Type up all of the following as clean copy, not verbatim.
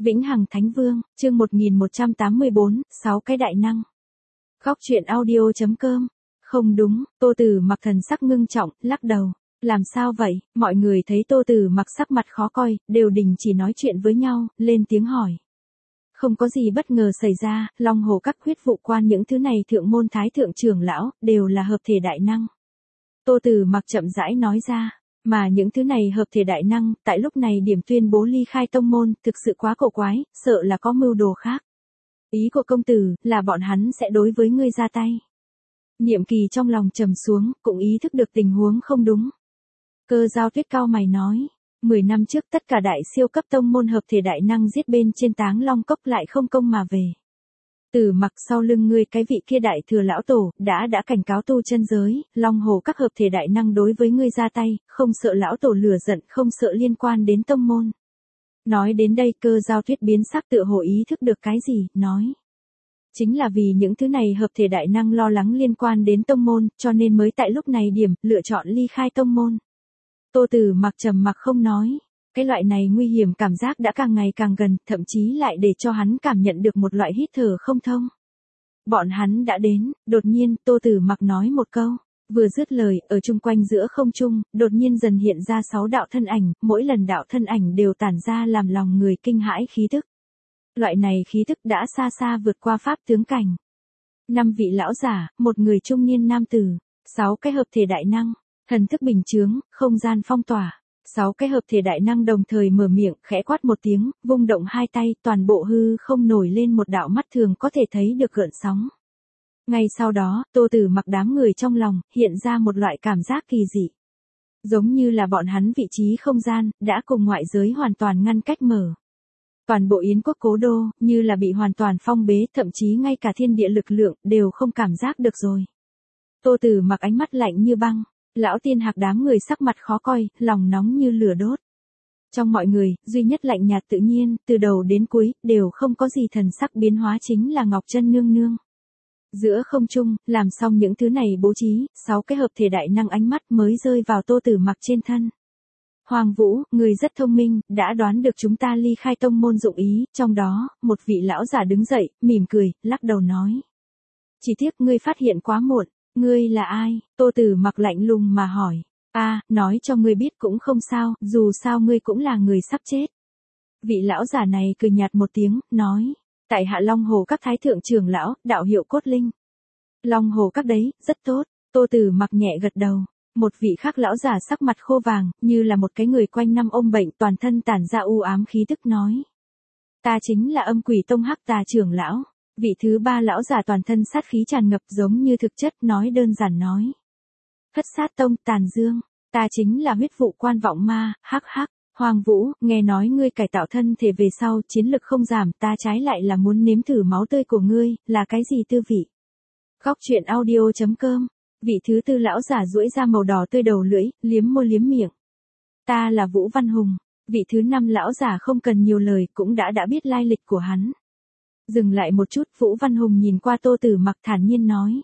Vĩnh Hằng Thánh Vương, chương 1184, 6 cái đại năng. Góc truyện audio.com. Không đúng, Tô Tử Mặc thần sắc ngưng trọng, lắc đầu. Làm sao vậy? Mọi người thấy Tô Tử Mặc sắc mặt khó coi, đều đình chỉ nói chuyện với nhau, lên tiếng hỏi. Không có gì bất ngờ xảy ra, Long Hồ các huyết vụ quan những thứ này thượng môn thái thượng trưởng lão, đều là hợp thể đại năng. Tô Tử Mặc chậm rãi nói ra. Mà những thứ này hợp thể đại năng, tại lúc này điểm tuyên bố ly khai tông môn, thực sự quá cổ quái, sợ là có mưu đồ khác. Ý của công tử, là bọn hắn sẽ đối với ngươi ra tay. Niệm Kỳ trong lòng trầm xuống, cũng ý thức được tình huống không đúng. Cơ Giao Tuyết cao mày nói, 10 năm trước tất cả đại siêu cấp tông môn hợp thể đại năng giết bên trên Táng Long Cốc lại không công mà về. Tử Mặc sau lưng ngươi cái vị kia đại thừa lão tổ, đã cảnh cáo tu chân giới, Long Hồ các hợp thể đại năng đối với ngươi ra tay, không sợ lão tổ lửa giận, không sợ liên quan đến tông môn. Nói đến đây Cơ Giao Tuyết biến sắc tựa hồ ý thức được cái gì, nói. Chính là vì những thứ này hợp thể đại năng lo lắng liên quan đến tông môn, cho nên mới tại lúc này lựa chọn ly khai tông môn. Tô Tử Mặc trầm mặc không nói. Cái loại này nguy hiểm cảm giác đã càng ngày càng gần, thậm chí lại để cho hắn cảm nhận được một loại hít thở không thông. Bọn hắn đã đến, đột nhiên Tô Tử Mặc nói một câu, vừa dứt lời, ở chung quanh giữa không trung, đột nhiên dần hiện ra 6 đạo thân ảnh, mỗi lần đạo thân ảnh đều tản ra làm lòng người kinh hãi khí tức. Loại này khí tức đã xa xa vượt qua pháp tướng cảnh. 5 vị lão giả, một người trung niên nam tử, 6 cái hợp thể đại năng, thần thức bình chướng, không gian phong tỏa. 6 cái hợp thể đại năng đồng thời mở miệng, khẽ quát một tiếng, vung động hai tay, toàn bộ hư không nổi lên một đạo mắt thường có thể thấy được gợn sóng. Ngay sau đó, Tô Tử Mặc đám người trong lòng, hiện ra một loại cảm giác kỳ dị. Giống như là bọn hắn vị trí không gian, đã cùng ngoại giới hoàn toàn ngăn cách mở. Toàn bộ Yến quốc cố đô, như là bị hoàn toàn phong bế, thậm chí ngay cả thiên địa lực lượng, đều không cảm giác được rồi. Tô Tử Mặc ánh mắt lạnh như băng. Lão Tiên Hạc đám người sắc mặt khó coi, lòng nóng như lửa đốt. Trong mọi người, duy nhất lạnh nhạt tự nhiên, từ đầu đến cuối, đều không có gì thần sắc biến hóa chính là Ngọc Chân Nương Nương. Giữa không trung, làm xong những thứ này bố trí, 6 cái hợp thể đại năng ánh mắt mới rơi vào Tô Tử Mặc trên thân. Hoàng Vũ, người rất thông minh, đã đoán được chúng ta ly khai tông môn dụng ý, trong đó, một vị lão giả đứng dậy, mỉm cười, lắc đầu nói. Chỉ tiếc ngươi phát hiện quá muộn. Ngươi là ai? Tô Tử Mặc lạnh lùng mà hỏi. Nói cho ngươi biết cũng không sao, dù sao ngươi cũng là người sắp chết. Vị lão giả này cười nhạt một tiếng, nói. Tại hạ Long Hồ các thái thượng trưởng lão, đạo hiệu Cốt Linh. Long Hồ các đấy, rất tốt. Tô Tử Mặc nhẹ gật đầu. Một vị khác lão giả sắc mặt khô vàng, như là một cái người quanh năm ôm bệnh toàn thân tản ra u ám khí tức nói. Ta chính là Âm Quỷ Tông Hắc Tà trưởng lão. Vị thứ 3 lão giả toàn thân sát khí tràn ngập giống như thực chất nói đơn giản nói. Hất Sát Tông Tàn Dương, ta chính là huyết vụ quan vọng ma, hắc. Hoàng Vũ, nghe nói ngươi cải tạo thân thể về sau chiến lực không giảm, ta trái lại là muốn nếm thử máu tươi của ngươi, là cái gì tư vị? Góc truyện audio.com. Vị thứ 4 lão giả duỗi ra màu đỏ tươi đầu lưỡi, liếm môi liếm miệng. Ta là Vũ Văn Hùng. Vị thứ 5 lão giả không cần nhiều lời cũng đã biết lai lịch của hắn. Dừng lại một chút, Vũ Văn Hùng nhìn qua Tô Tử Mặc thản nhiên nói.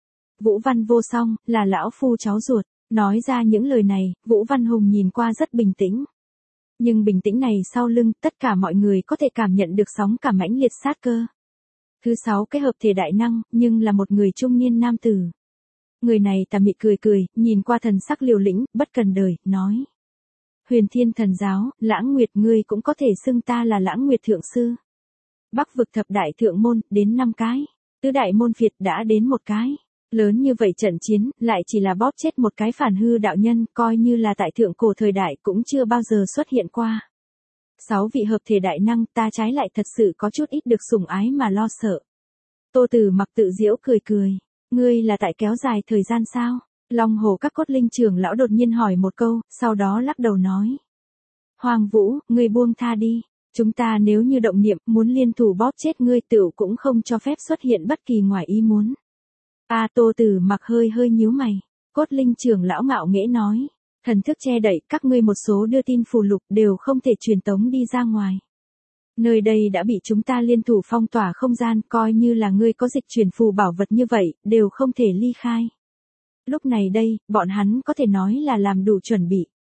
Vũ Văn Vô Song, là lão phu cháu ruột. Nói ra những lời này, Vũ Văn Hùng nhìn qua rất bình tĩnh. Nhưng bình tĩnh này sau lưng, tất cả mọi người có thể cảm nhận được sóng cảm mãnh liệt sát cơ. Thứ 6 cái hợp thể đại năng, nhưng là một người trung niên nam tử. Người này tà mị cười, nhìn qua thần sắc liều lĩnh, bất cần đời, nói. Huyền Thiên Thần Giáo, Lãng Nguyệt ngươi cũng có thể xưng ta là Lãng Nguyệt Thượng Sư. Bắc vực thập đại thượng môn, đến 5 cái. Tứ đại môn phiệt đã đến 1 cái. Lớn như vậy trận chiến, lại chỉ là bóp chết một cái phản hư đạo nhân, coi như là tại thượng cổ thời đại cũng chưa bao giờ xuất hiện qua. 6 vị hợp thể đại năng, ta trái lại thật sự có chút ít được sủng ái mà lo sợ. Tô Tử Mặc tự giễu cười. Ngươi là tại kéo dài thời gian sao? Long Hồ các Cốt Linh trưởng lão đột nhiên hỏi một câu, sau đó lắc đầu nói. Hoàng Vũ, ngươi buông tha đi. Chúng ta nếu như động niệm muốn liên thủ bóp chết ngươi tựu cũng không cho phép xuất hiện bất kỳ ngoài ý muốn. Tô Tử Mặc hơi nhíu mày. Cốt Linh trưởng lão ngạo nghễ nói. Thần thức che đậy các ngươi một số đưa tin phù lục đều không thể truyền tống đi ra ngoài. Nơi đây đã bị chúng ta liên thủ phong tỏa không gian, coi như là ngươi có dịch chuyển phù bảo vật như vậy, đều không thể ly khai. Lúc này đây, bọn hắn có thể nói là làm đủ chuẩn bị.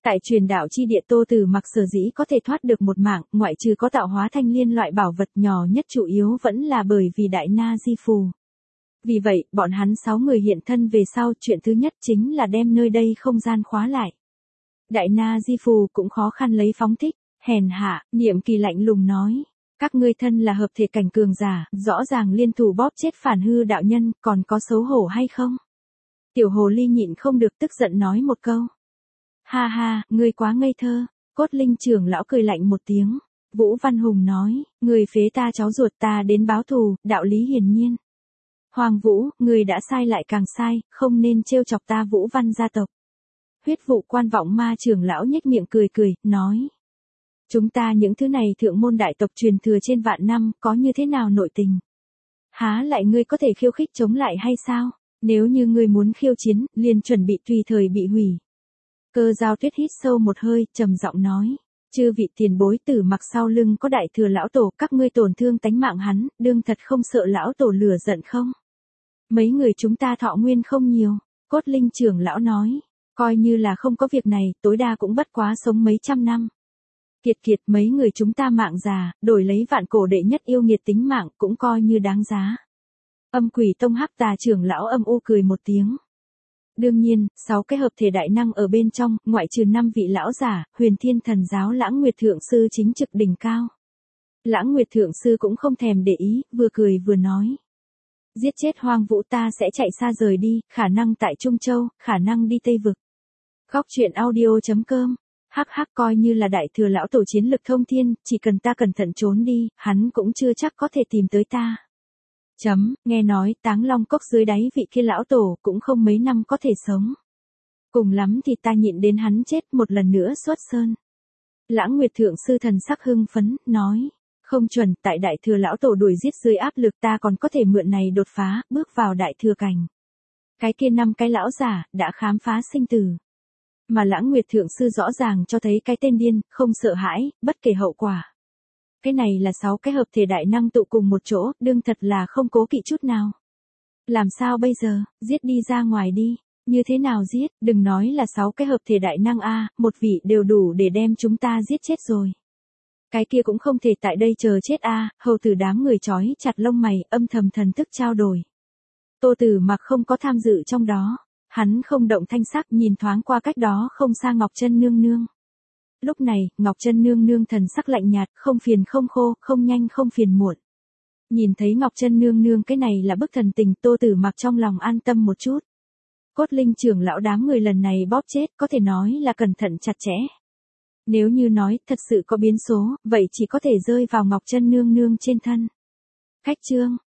Tại truyền đạo chi địa Tô Tử Mặc sở dĩ có thể thoát được một mạng, ngoại trừ có tạo hóa thanh liên loại bảo vật nhỏ nhất chủ yếu vẫn là bởi vì Đại Na Di Phù. Vì vậy, bọn hắn 6 người hiện thân về sau, chuyện thứ nhất chính là đem nơi đây không gian khóa lại. Đại Na Di Phù cũng khó khăn lấy phóng thích, hèn hạ, Niệm Kỳ lạnh lùng nói. Các ngươi thân là hợp thể cảnh cường giả, rõ ràng liên thủ bóp chết Phản Hư đạo nhân, còn có xấu hổ hay không? Tiểu hồ ly nhịn không được tức giận nói một câu. Ha ha, ngươi quá ngây thơ. Cốt Linh trưởng lão cười lạnh một tiếng. Vũ Văn Hùng nói, ngươi phế ta cháu ruột ta đến báo thù, đạo lý hiển nhiên. Hoàng Vũ, ngươi đã sai lại càng sai, không nên trêu chọc ta Vũ Văn gia tộc. Huyết vụ quan vọng ma trưởng lão nhếch miệng cười cười, nói. Chúng ta những thứ này thượng môn đại tộc truyền thừa trên vạn năm, có như thế nào nội tình? Há lại ngươi có thể khiêu khích chống lại hay sao? Nếu như ngươi muốn khiêu chiến, liền chuẩn bị tùy thời bị hủy. Cơ Giao Tuyết hít sâu một hơi, trầm giọng nói. Chư vị tiền bối Tử Mặc sau lưng có đại thừa lão tổ, các ngươi tổn thương tánh mạng hắn, đương thật không sợ lão tổ lửa giận không? Mấy người chúng ta thọ nguyên không nhiều, Cốt Linh trưởng lão nói. Coi như là không có việc này, tối đa cũng bất quá sống mấy trăm năm. Kiệt mấy người chúng ta mạng già, đổi lấy vạn cổ đệ nhất yêu nghiệt tính mạng cũng coi như đáng giá. Âm Quỷ Tông Hắc Tà trưởng lão âm u cười một tiếng. Đương nhiên, 6 cái hợp thể đại năng ở bên trong, ngoại trừ 5 vị lão giả, Huyền Thiên Thần giáo Lãng Nguyệt Thượng Sư chính trực đỉnh cao. Lãng Nguyệt Thượng Sư cũng không thèm để ý, vừa cười vừa nói. Giết chết Hoang Vũ ta sẽ chạy xa rời đi, khả năng tại Trung Châu, khả năng đi Tây Vực. Góc truyện audio.com. Hắc coi như là đại thừa lão tổ chiến lực thông thiên, chỉ cần ta cẩn thận trốn đi, hắn cũng chưa chắc có thể tìm tới ta. Nghe nói Táng Long Cốc dưới đáy vị kia lão tổ cũng không mấy năm có thể sống. Cùng lắm thì ta nhịn đến hắn chết một lần nữa xuất sơn. Lãng Nguyệt Thượng Sư thần sắc hưng phấn, nói. Không chuẩn, tại đại thừa lão tổ đuổi giết dưới áp lực ta còn có thể mượn này đột phá, bước vào đại thừa cảnh. Cái kia 5 cái lão giả, đã khám phá sinh tử. Mà Lãng Nguyệt Thượng Sư rõ ràng cho thấy cái tên điên, không sợ hãi, bất kể hậu quả. Cái này là 6 cái hợp thể đại năng tụ cùng một chỗ, đương thật là không cố kỵ chút nào. Làm sao bây giờ, giết đi ra ngoài đi. Như thế nào giết, đừng nói là 6 cái hợp thể đại năng a, một vị đều đủ để đem chúng ta giết chết rồi. Cái kia cũng không thể tại đây chờ chết a, hầu tử đám người trói chặt lông mày, âm thầm thần thức trao đổi. Tô Tử Mặc không có tham dự trong đó. Hắn không động thanh sắc nhìn thoáng qua cách đó không xa Ngọc Chân Nương Nương. Lúc này, Ngọc Chân Nương Nương thần sắc lạnh nhạt, không phiền không khô, không nhanh không phiền muộn. Nhìn thấy Ngọc Chân Nương Nương cái này là bức thần tình, Tô Tử Mặc trong lòng an tâm một chút. Cốt Linh trưởng lão đám người lần này bóp chết có thể nói là cẩn thận chặt chẽ. Nếu như nói thật sự có biến số, vậy chỉ có thể rơi vào Ngọc Chân Nương Nương trên thân. Khách chương